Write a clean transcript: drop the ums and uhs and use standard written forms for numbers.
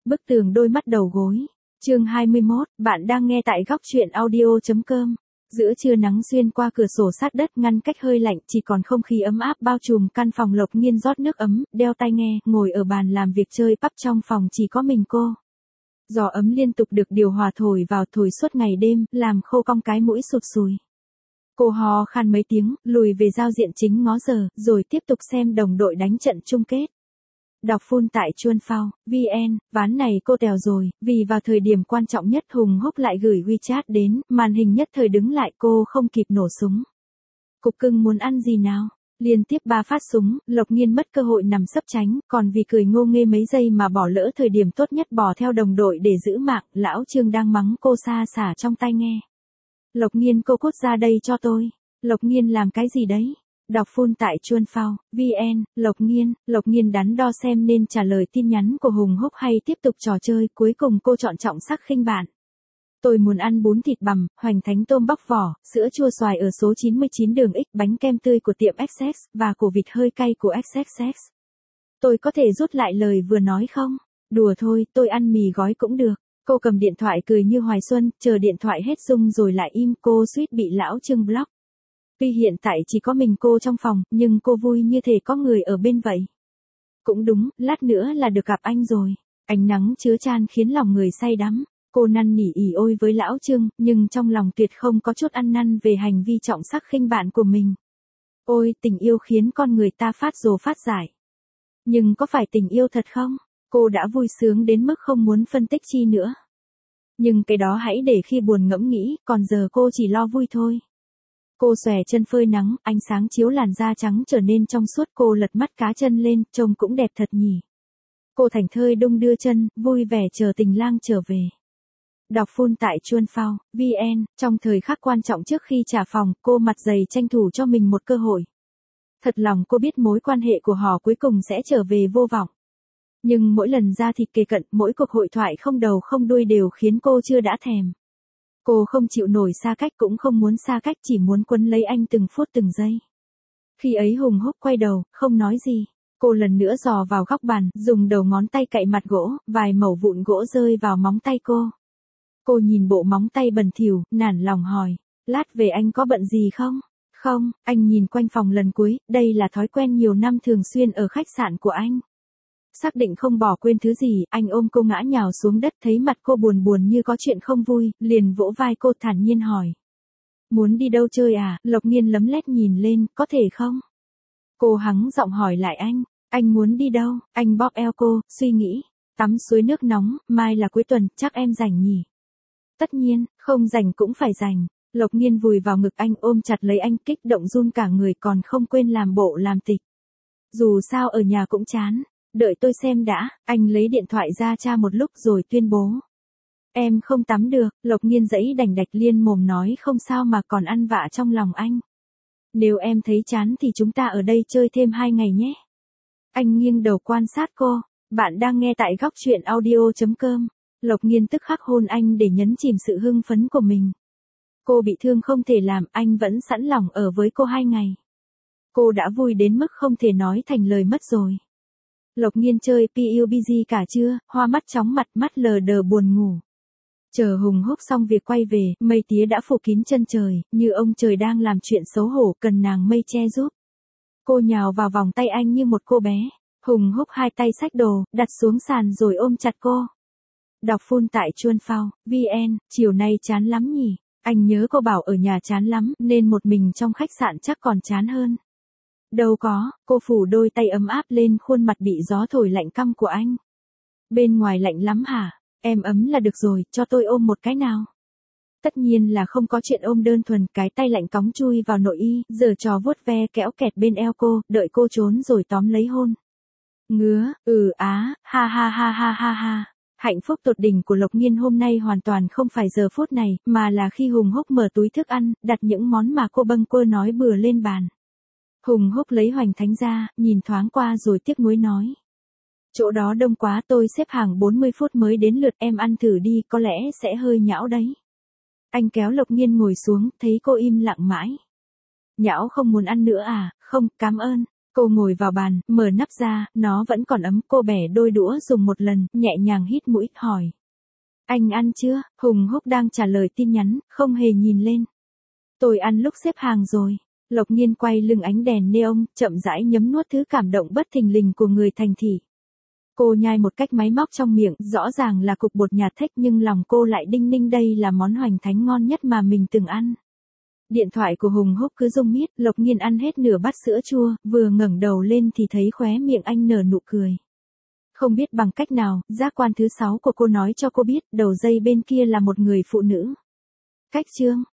Bức tường đôi mắt đầu gối. Chương 21, bạn đang nghe tại góc truyện audio.com. Giữa trưa nắng xuyên qua cửa sổ sát đất ngăn cách hơi lạnh, chỉ còn không khí ấm áp bao trùm căn phòng. Lộc Nghiên rót nước ấm, đeo tai nghe, ngồi ở bàn làm việc chơi pub. Trong phòng chỉ có mình cô. Gió ấm liên tục được điều hòa thổi vào, thổi suốt ngày đêm, làm khô cong cái mũi sụt sùi. Cô hò khan mấy tiếng, lùi về giao diện chính ngó giờ, rồi tiếp tục xem đồng đội đánh trận chung kết. Đọc full tại Chuan Phao, VN, ván này cô tèo rồi, vì vào thời điểm quan trọng nhất Hùng Húc lại gửi WeChat đến, màn hình nhất thời đứng lại, cô không kịp nổ súng. Cục cưng muốn ăn gì nào? Liên tiếp 3 phát súng, Lộc Nghiên mất cơ hội nằm sấp tránh, còn vì cười ngô nghê mấy giây mà bỏ lỡ thời điểm tốt nhất bỏ theo đồng đội để giữ mạng. Lão Trương đang mắng cô xa xả trong tai nghe. Lộc Nghiên, cô cút ra đây cho tôi. Lộc Nghiên làm cái gì đấy? Đọc full tại Chuan Phao, VN, Lộc Nghiên đắn đo xem nên trả lời tin nhắn của Hùng Húc hay tiếp tục trò chơi. Cuối cùng cô chọn trọng sắc khinh bạn. Tôi muốn ăn bún thịt bằm, hoành thánh tôm bóc vỏ, sữa chua xoài ở số 99 đường X, bánh kem tươi của tiệm XX, và cổ vịt hơi cay của XXX. Tôi có thể rút lại lời vừa nói không? Đùa thôi, tôi ăn mì gói cũng được. Cô cầm điện thoại cười như hoài xuân, chờ điện thoại hết dung rồi lại im. Cô suýt bị lão Trương block. Tuy hiện tại chỉ có mình cô trong phòng, nhưng cô vui như thể có người ở bên vậy. Cũng đúng, lát nữa là được gặp anh rồi. Ánh nắng chứa chan khiến lòng người say đắm. Cô năn nỉ ỉ ôi với lão Trương, nhưng trong lòng tuyệt không có chút ăn năn về hành vi trọng sắc khinh bạn của mình. Ôi, tình yêu khiến con người ta phát rồ phát giải. Nhưng có phải tình yêu thật không? Cô đã vui sướng đến mức không muốn phân tích chi nữa. Nhưng cái đó hãy để khi buồn ngẫm nghĩ, còn giờ cô chỉ lo vui thôi. Cô xòe chân phơi nắng, ánh sáng chiếu làn da trắng trở nên trong suốt. Cô lật mắt cá chân lên, trông cũng đẹp thật nhỉ. Cô thảnh thơi đung đưa chân, vui vẻ chờ tình lang trở về. Đọc full tại Chuan Phao, VN, trong thời khắc quan trọng trước khi trả phòng, cô mặt dày tranh thủ cho mình một cơ hội. Thật lòng cô biết mối quan hệ của họ cuối cùng sẽ trở về vô vọng. Nhưng mỗi lần ra thịt kề cận, mỗi cuộc hội thoại không đầu không đuôi đều khiến cô chưa đã thèm. Cô không chịu nổi xa cách, cũng không muốn xa cách, chỉ muốn quấn lấy anh từng phút từng giây. Khi ấy Hùng Húc quay đầu, không nói gì. Cô lần nữa dò vào góc bàn, dùng đầu ngón tay cạy mặt gỗ, vài mẩu vụn gỗ rơi vào móng tay cô. Cô nhìn bộ móng tay bẩn thỉu, nản lòng hỏi, lát về anh có bận gì không? Không, anh nhìn quanh phòng lần cuối, đây là thói quen nhiều năm thường xuyên ở khách sạn của anh. Xác định không bỏ quên thứ gì, anh ôm cô ngã nhào xuống đất, thấy mặt cô buồn buồn như có chuyện không vui, liền vỗ vai cô thản nhiên hỏi. Muốn đi đâu chơi à? Lộc Nghiên lấm lét nhìn lên, có thể không? Cô hắng giọng hỏi lại anh muốn đi đâu? Anh bóp eo cô, suy nghĩ, tắm suối nước nóng, mai là cuối tuần, chắc em rảnh nhỉ? Tất nhiên, không rảnh cũng phải rảnh. Lộc Nghiên vùi vào ngực anh, ôm chặt lấy anh, kích động run cả người, còn không quên làm bộ làm tịch. Dù sao ở nhà cũng chán. Đợi tôi xem đã. Anh lấy điện thoại ra tra một lúc rồi tuyên bố. Em không tắm được. Lộc Nghiên giãy đành đạch liên mồm nói không sao mà còn ăn vạ trong lòng anh. Nếu em thấy chán thì chúng ta ở đây chơi thêm 2 ngày nhé. Anh nghiêng đầu quan sát cô. Bạn đang nghe tại góc truyện audio.com. Lộc Nghiên tức khắc hôn anh để nhấn chìm sự hưng phấn của mình. Cô bị thương không thể làm, anh vẫn sẵn lòng ở với cô 2 ngày. Cô đã vui đến mức không thể nói thành lời mất rồi. Lộc Nghiên chơi PUBG cả trưa, hoa mắt chóng mặt, mắt lờ đờ buồn ngủ. Chờ Hùng Húc xong việc quay về, mây tía đã phủ kín chân trời, như ông trời đang làm chuyện xấu hổ, cần nàng mây che giúp. Cô nhào vào vòng tay anh như một cô bé. Hùng Húc hai tay xách đồ, đặt xuống sàn rồi ôm chặt cô. Đọc full tại Chuan Phao, VN, chiều nay chán lắm nhỉ? Anh nhớ cô bảo ở nhà chán lắm, nên một mình trong khách sạn chắc còn chán hơn. Đâu có, cô phủ đôi tay ấm áp lên khuôn mặt bị gió thổi lạnh căm của anh. Bên ngoài lạnh lắm hả? Em ấm là được rồi, cho tôi ôm một cái nào. Tất nhiên là không có chuyện ôm đơn thuần, cái tay lạnh cóng chui vào nội y, giở trò vuốt ve kéo kẹt bên eo cô, đợi cô trốn rồi tóm lấy hôn. Ngứa, ha ha ha ha ha ha. Hạnh phúc tột đỉnh của Lộc Nghiên hôm nay hoàn toàn không phải giờ phút này, mà là khi Hùng Húc mở túi thức ăn, đặt những món mà cô bâng quơ nói bừa lên bàn. Hùng Húc lấy hoành thánh ra, nhìn thoáng qua rồi tiếc nuối nói. Chỗ đó đông quá, tôi xếp hàng 40 phút mới đến lượt, em ăn thử đi, có lẽ sẽ hơi nhão đấy. Anh kéo Lộc Nghiên ngồi xuống, thấy cô im lặng mãi. Nhão không muốn ăn nữa à? Không, cảm ơn. Cô ngồi vào bàn, mở nắp ra, nó vẫn còn ấm, cô bẻ đôi đũa dùng một lần, nhẹ nhàng hít mũi, hỏi. Anh ăn chưa? Hùng Húc đang trả lời tin nhắn, không hề nhìn lên. Tôi ăn lúc xếp hàng rồi. Lộc Nhiên quay lưng ánh đèn neon, chậm rãi nhấm nuốt thứ cảm động bất thình lình của người thành thị. Cô nhai một cách máy móc trong miệng, rõ ràng là cục bột nhạt thách nhưng lòng cô lại đinh ninh đây là món hoành thánh ngon nhất mà mình từng ăn. Điện thoại của Hùng Húc cứ rung mít, Lộc Nhiên ăn hết nửa bát sữa chua, vừa ngẩng đầu lên thì thấy khóe miệng anh nở nụ cười. Không biết bằng cách nào, giác quan thứ 6 của cô nói cho cô biết, đầu dây bên kia là một người phụ nữ. Cách chương